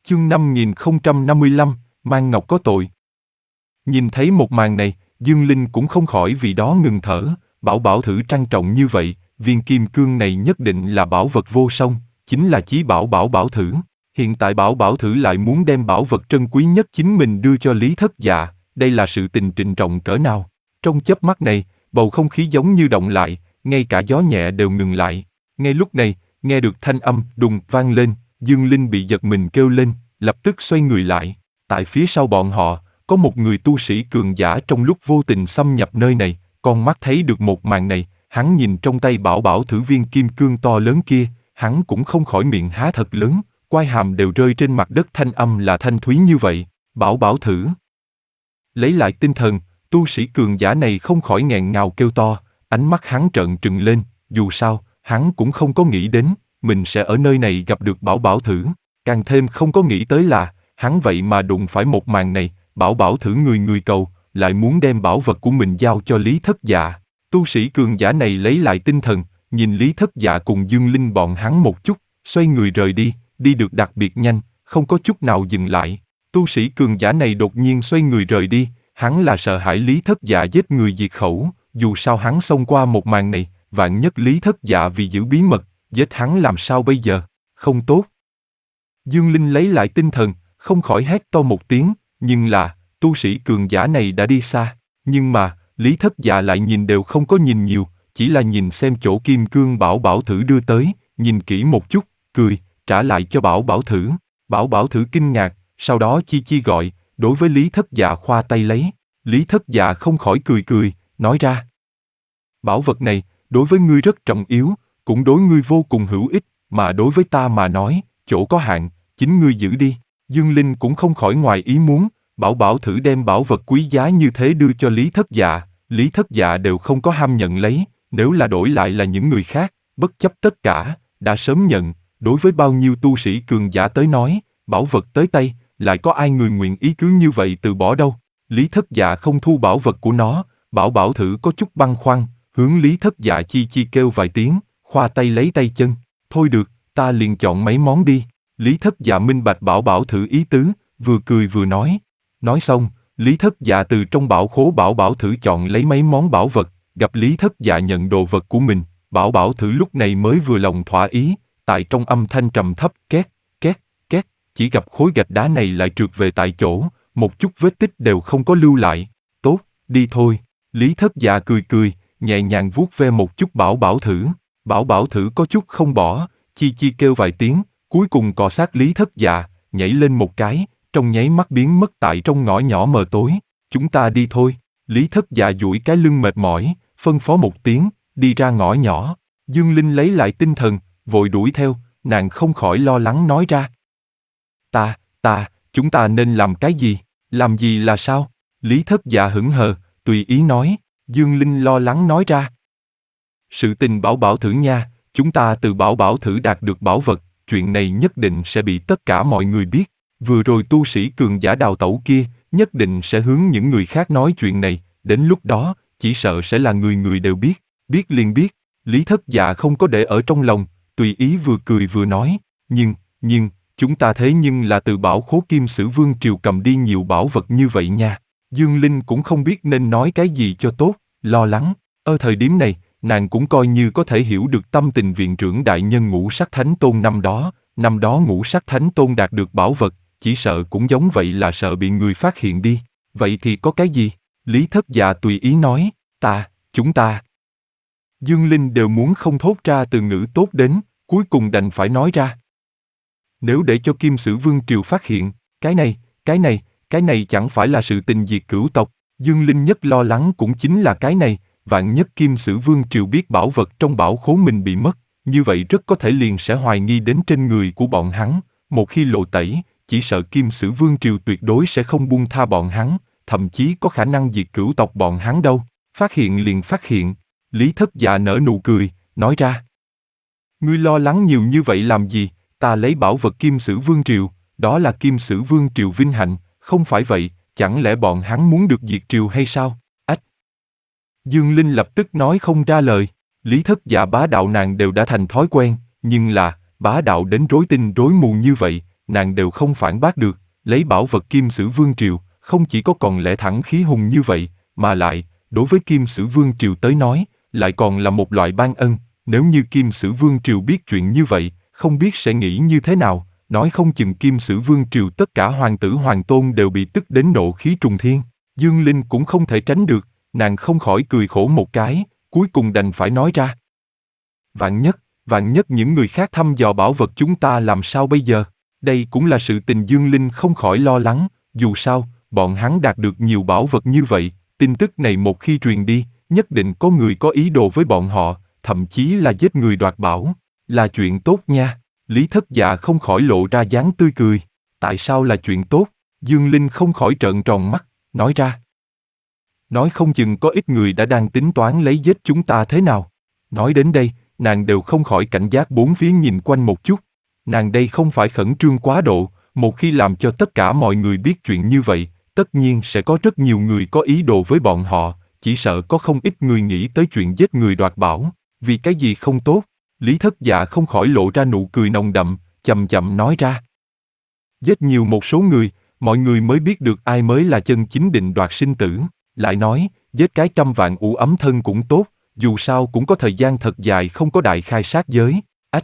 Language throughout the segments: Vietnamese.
Chương 5055, Mang Ngọc có tội. Nhìn thấy một màn này, Dương Linh cũng không khỏi vì đó ngừng thở. Bảo thử trang trọng như vậy, viên kim cương này nhất định là bảo vật vô song, chính là chí bảo thử. Hiện tại bảo thử lại muốn đem bảo vật trân quý nhất chính mình đưa cho Lý Thất Dạ, đây là sự tình trịnh trọng cỡ nào. Trong chớp mắt này, bầu không khí giống như động lại, ngay cả gió nhẹ đều ngừng lại. Ngay lúc này, nghe được thanh âm đùng vang lên, Dương Linh bị giật mình kêu lên, lập tức xoay người lại. Tại phía sau bọn họ, có một người tu sĩ cường giả trong lúc vô tình xâm nhập nơi này, con mắt thấy được một màn này, hắn nhìn trong tay bảo thử viên kim cương to lớn kia, hắn cũng không khỏi miệng há thật lớn, quai hàm đều rơi trên mặt đất, thanh âm là thanh thúy như vậy, bảo thử. Lấy lại tinh thần, tu sĩ cường giả này không khỏi nghẹn ngào kêu to, ánh mắt hắn trợn trừng lên, dù sao, hắn cũng không có nghĩ đến, mình sẽ ở nơi này gặp được bảo thử, càng thêm không có nghĩ tới là, hắn vậy mà đụng phải một màn này, bảo thử người cầu, lại muốn đem bảo vật của mình giao cho Lý Thất Dạ. Tu sĩ cường giả này lấy lại tinh thần, nhìn Lý Thất Dạ cùng Dương Linh bọn hắn một chút, xoay người rời đi, đi được đặc biệt nhanh, không có chút nào dừng lại. Tu sĩ cường giả này đột nhiên xoay người rời đi, hắn là sợ hãi Lý Thất Dạ giết người diệt khẩu, dù sao hắn xông qua một màn này, vạn nhất Lý Thất Dạ vì giữ bí mật, giết hắn làm sao bây giờ, không tốt. Dương Linh lấy lại tinh thần, không khỏi hét to một tiếng, nhưng là, tu sĩ cường giả này đã đi xa, nhưng mà, Lý Thất Dạ lại nhìn đều không có nhìn nhiều, chỉ là nhìn xem chỗ kim cương bảo thử đưa tới, nhìn kỹ một chút, cười, trả lại cho bảo thử. Bảo thử kinh ngạc, sau đó chi gọi, đối với Lý Thất Dạ khoa tay lấy. Lý Thất Dạ không khỏi cười, nói ra. Bảo vật này, đối với ngươi rất trọng yếu, cũng đối ngươi vô cùng hữu ích, mà đối với ta mà nói, chỗ có hạn, chính ngươi giữ đi. Dương Linh cũng không khỏi ngoài ý muốn, bảo thử đem bảo vật quý giá như thế đưa cho Lý Thất Dạ đều không có ham nhận lấy, nếu là đổi lại là những người khác, bất chấp tất cả, đã sớm nhận, đối với bao nhiêu tu sĩ cường giả tới nói, bảo vật tới tay, lại có ai người nguyện ý cứ như vậy từ bỏ đâu. Lý Thất Dạ không thu bảo vật của nó, bảo thử có chút băn khoăn, hướng Lý Thất Dạ chi kêu vài tiếng, khoa tay lấy tay chân, thôi được, ta liền chọn mấy món đi. Lý Thất Dạ minh bạch bảo thử ý tứ, vừa cười vừa nói. Nói xong, Lý Thất Dạ từ trong bảo khố bảo thử chọn lấy mấy món bảo vật, gặp Lý Thất Dạ nhận đồ vật của mình, bảo thử lúc này mới vừa lòng thỏa ý, tại trong âm thanh trầm thấp két, chỉ gặp khối gạch đá này lại trượt về tại chỗ, một chút vết tích đều không có lưu lại. Tốt, đi thôi. Lý Thất Dạ cười, nhẹ nhàng vuốt ve một chút bảo thử. Bảo thử có chút không bỏ, chi kêu vài tiếng, cuối cùng cọ sát Lý Thất Dạ, nhảy lên một cái, trong nháy mắt biến mất tại trong ngõ nhỏ mờ tối. Chúng ta đi thôi. Lý Thất Dạ duỗi cái lưng mệt mỏi, phân phó một tiếng, đi ra ngõ nhỏ. Dương Linh lấy lại tinh thần, vội đuổi theo, nàng không khỏi lo lắng nói ra. Chúng ta nên làm cái gì? Làm gì là sao? Lý Thất Dạ hững hờ, tùy ý nói. Dương Linh lo lắng nói ra. Sự tình bảo thử nha, chúng ta từ bảo thử đạt được bảo vật, chuyện này nhất định sẽ bị tất cả mọi người biết. Vừa rồi tu sĩ cường giả đào tẩu kia, nhất định sẽ hướng những người khác nói chuyện này, đến lúc đó, chỉ sợ sẽ là người đều biết, biết liền biết. Lý Thất Dạ không có để ở trong lòng, tùy ý vừa cười vừa nói, nhưng, chúng ta thế nhưng là từ bảo khố Kim Sử Vương Triều cầm đi nhiều bảo vật như vậy nha. Dương Linh cũng không biết nên nói cái gì cho tốt, lo lắng. Ở thời điểm này, nàng cũng coi như có thể hiểu được tâm tình viện trưởng đại nhân Ngũ Sắc Thánh Tôn năm đó Ngũ Sắc Thánh Tôn đạt được bảo vật, chỉ sợ cũng giống vậy là sợ bị người phát hiện đi. Vậy thì có cái gì? Lý Thất Dạ tùy ý nói, chúng ta. Dương Linh đều muốn không thốt ra từ ngữ tốt đến, cuối cùng đành phải nói ra. Nếu để cho Kim Sử Vương Triều phát hiện, cái này chẳng phải là sự tình diệt cửu tộc. Dương Linh nhất lo lắng cũng chính là cái này, vạn nhất Kim Sử Vương Triều biết bảo vật trong bảo khố mình bị mất, như vậy rất có thể liền sẽ hoài nghi đến trên người của bọn hắn. Một khi lộ tẩy, chỉ sợ Kim Sử Vương Triều tuyệt đối sẽ không buông tha bọn hắn, thậm chí có khả năng diệt cửu tộc bọn hắn đâu. Phát hiện liền phát hiện. Lý Thất Dạ nở nụ cười, nói ra. Ngươi lo lắng nhiều như vậy làm gì? Ta lấy bảo vật Kim Sử Vương Triều, đó là Kim Sử Vương Triều vinh hạnh, không phải vậy, chẳng lẽ bọn hắn muốn được diệt triều hay sao? Ách! Dương Linh lập tức nói không ra lời. Lý Thất Dạ bá đạo nàng đều đã thành thói quen, nhưng là, bá đạo đến rối tinh rối mù như vậy, nàng đều không phản bác được, lấy bảo vật Kim Sử Vương Triều, không chỉ có còn lẽ thẳng khí hùng như vậy, mà lại, đối với Kim Sử Vương Triều tới nói, lại còn là một loại ban ân, nếu như Kim Sử Vương Triều biết chuyện như vậy, không biết sẽ nghĩ như thế nào, nói không chừng Kim Sử Vương Triều tất cả hoàng tử hoàng tôn đều bị tức đến nộ khí trùng thiên. Dương Linh cũng không thể tránh được, nàng không khỏi cười khổ một cái, cuối cùng đành phải nói ra. Vạn nhất những người khác thăm dò bảo vật chúng ta làm sao bây giờ? Đây cũng là sự tình Dương Linh không khỏi lo lắng, dù sao, bọn hắn đạt được nhiều bảo vật như vậy, tin tức này một khi truyền đi, nhất định có người có ý đồ với bọn họ, thậm chí là giết người đoạt bảo, là chuyện tốt nha. Lý Thất Dạ không khỏi lộ ra dáng tươi cười. Tại sao là chuyện tốt? Dương Linh không khỏi trợn tròn mắt, nói ra. Nói không chừng có ít người đã đang tính toán lấy giết chúng ta thế nào. Nói đến đây, nàng đều không khỏi cảnh giác bốn phía nhìn quanh một chút. Nàng đây không phải khẩn trương quá độ, một khi làm cho tất cả mọi người biết chuyện như vậy, tất nhiên sẽ có rất nhiều người có ý đồ với bọn họ, chỉ sợ có không ít người nghĩ tới chuyện giết người đoạt bảo. Vì cái gì không tốt? Lý Thất Dạ không khỏi lộ ra nụ cười nồng đậm, chậm chậm nói ra. Giết nhiều một số người, mọi người mới biết được ai mới là chân chính định đoạt sinh tử. Lại nói, giết cái 100 vạn ủ ấm thân cũng tốt, dù sao cũng có thời gian thật dài không có đại khai sát giới. Ách!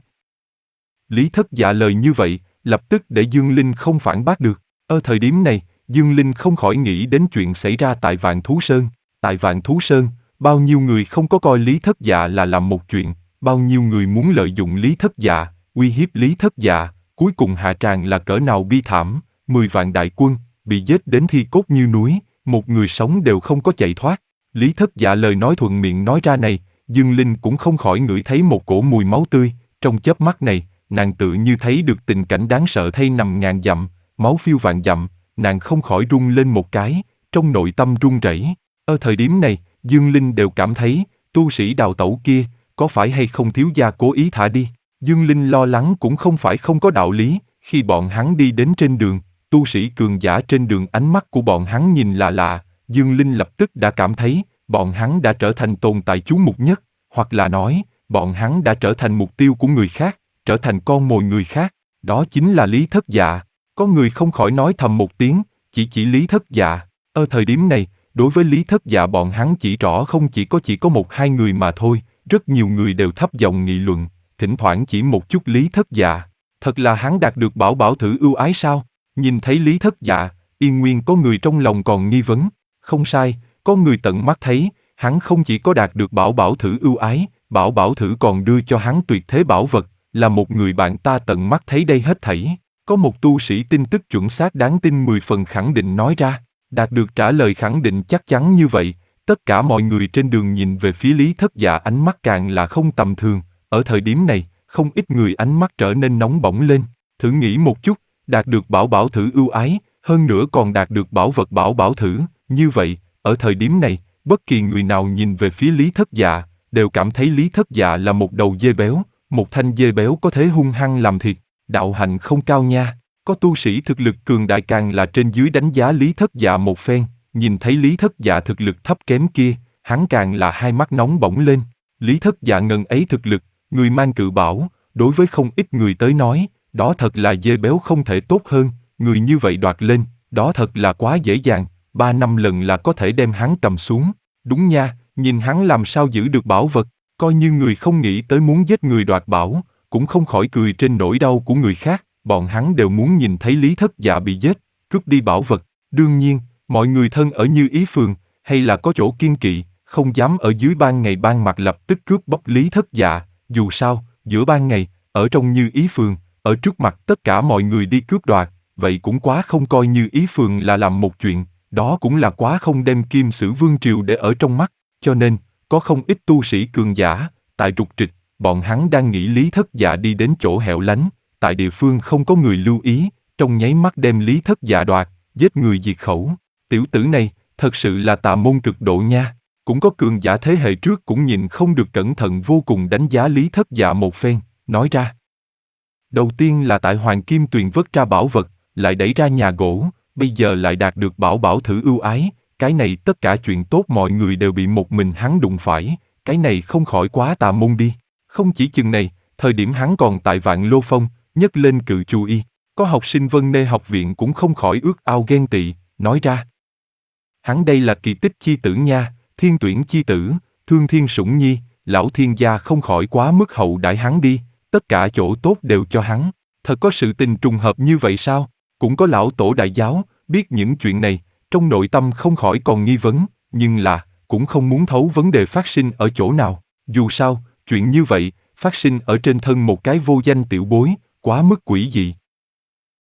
Lý Thất Dạ lời như vậy, lập tức để Dương Linh không phản bác được. Ở thời điểm này, Dương Linh không khỏi nghĩ đến chuyện xảy ra tại Vạn Thú Sơn. Tại Vạn Thú Sơn, bao nhiêu người không có coi Lý Thất Dạ là làm một chuyện, bao nhiêu người muốn lợi dụng Lý Thất Dạ, uy hiếp Lý Thất Dạ, cuối cùng hạ tràng là cỡ nào bi thảm, 10 vạn đại quân, bị giết đến thi cốt như núi, một người sống đều không có chạy thoát. Lý Thất Dạ lời nói thuận miệng nói ra này, Dương Linh cũng không khỏi ngửi thấy một cổ mùi máu tươi, trong chớp mắt này, nàng tự như thấy được tình cảnh đáng sợ thay nằm ngàn dặm, máu phiêu vạn dặm, nàng không khỏi run lên một cái, trong nội tâm run rẩy. Ở thời điểm này, Dương Linh đều cảm thấy, tu sĩ đào tẩu kia, có phải hay không thiếu gia cố ý thả đi? Dương Linh lo lắng cũng không phải không có đạo lý, khi bọn hắn đi đến trên đường, tu sĩ cường giả trên đường ánh mắt của bọn hắn nhìn lạ lạ, Dương Linh lập tức đã cảm thấy, bọn hắn đã trở thành tồn tại chú mục nhất, hoặc là nói, bọn hắn đã trở thành mục tiêu của người khác, trở thành con mồi người khác, đó chính là Lý Thất Dạ. Có người không khỏi nói thầm một tiếng, chỉ Lý Thất Dạ. Ở thời điểm này, đối với Lý Thất Dạ bọn hắn chỉ rõ không chỉ có một hai người mà thôi, rất nhiều người đều thấp giọng nghị luận, thỉnh thoảng chỉ một chút Lý Thất Dạ. Thật là hắn đạt được bảo thử ưu ái sao? Nhìn thấy Lý Thất Dạ, Yên Nguyên có người trong lòng còn nghi vấn. Không sai, có người tận mắt thấy, hắn không chỉ có đạt được bảo thử ưu ái, bảo thử còn đưa cho hắn tuyệt thế bảo vật, là một người bạn ta tận mắt thấy đây hết thảy. Có một tu sĩ tin tức chuẩn xác đáng tin 10 phần khẳng định nói ra, đạt được trả lời khẳng định chắc chắn như vậy, tất cả mọi người trên đường nhìn về phía Lý Thất Dạ ánh mắt càng là không tầm thường, ở thời điểm này, không ít người ánh mắt trở nên nóng bỏng lên, thử nghĩ một chút, đạt được bảo thử ưu ái, hơn nữa còn đạt được bảo vật bảo thử, như vậy, ở thời điểm này, bất kỳ người nào nhìn về phía Lý Thất Dạ, đều cảm thấy Lý Thất Dạ là một đầu dê béo, một thanh dê béo có thể hung hăng làm thịt, đạo hạnh không cao nha. Có tu sĩ thực lực cường đại càng là trên dưới đánh giá Lý Thất Dạ một phen, nhìn thấy Lý Thất Dạ thực lực thấp kém kia, hắn càng là hai mắt nóng bỏng lên. Lý Thất Dạ ngần ấy thực lực, người mang cự bảo, đối với không ít người tới nói, đó thật là dê béo không thể tốt hơn, người như vậy đoạt lên, đó thật là quá dễ dàng, 3-5 lần là có thể đem hắn cầm xuống. Đúng nha, nhìn hắn làm sao giữ được bảo vật, coi như người không nghĩ tới muốn giết người đoạt bảo, cũng không khỏi cười trên nỗi đau của người khác. Bọn hắn đều muốn nhìn thấy Lý Thất Dạ bị giết, cướp đi bảo vật. Đương nhiên, mọi người thân ở Như Ý Phường, hay là có chỗ kiên kỵ, không dám ở dưới ban ngày ban mặt lập tức cướp bóc Lý Thất Dạ. Dù sao, giữa ban ngày, ở trong Như Ý Phường, ở trước mặt tất cả mọi người đi cướp đoạt, vậy cũng quá không coi Như Ý Phường là làm một chuyện, đó cũng là quá không đem Kim Sử Vương Triều để ở trong mắt. Cho nên, có không ít tu sĩ cường giả, tại trục trịch, bọn hắn đang nghĩ Lý Thất Dạ đi đến chỗ hẻo lánh, tại địa phương không có người lưu ý, trong nháy mắt đem Lý Thất Dạ đoạt, giết người diệt khẩu. Tiểu tử này, thật sự là tà môn cực độ nha. Cũng có cường giả thế hệ trước cũng nhìn không được cẩn thận vô cùng đánh giá Lý Thất Dạ một phen, nói ra. Đầu tiên là tại Hoàng Kim Tuyền vớt ra bảo vật, lại đẩy ra nhà gỗ, bây giờ lại đạt được bảo thử ưu ái, cái này tất cả chuyện tốt mọi người đều bị một mình hắn đụng phải, cái này không khỏi quá tà môn đi. Không chỉ chừng này, thời điểm hắn còn tại Vạn Lô Phong, nhấc lên cự chu y, có học sinh Vân Nê học viện cũng không khỏi ước ao ghen tị, nói ra. Hắn đây là kỳ tích chi tử nha, thiên tuyển chi tử, thương thiên sủng nhi, lão thiên gia không khỏi quá mức hậu đãi hắn đi, tất cả chỗ tốt đều cho hắn. Thật có sự tình trùng hợp như vậy sao? Cũng có lão tổ đại giáo, biết những chuyện này, trong nội tâm không khỏi còn nghi vấn, nhưng là, cũng không muốn thấu vấn đề phát sinh ở chỗ nào. Dù sao, chuyện như vậy, phát sinh ở trên thân một cái vô danh tiểu bối, quá mức quỷ dị.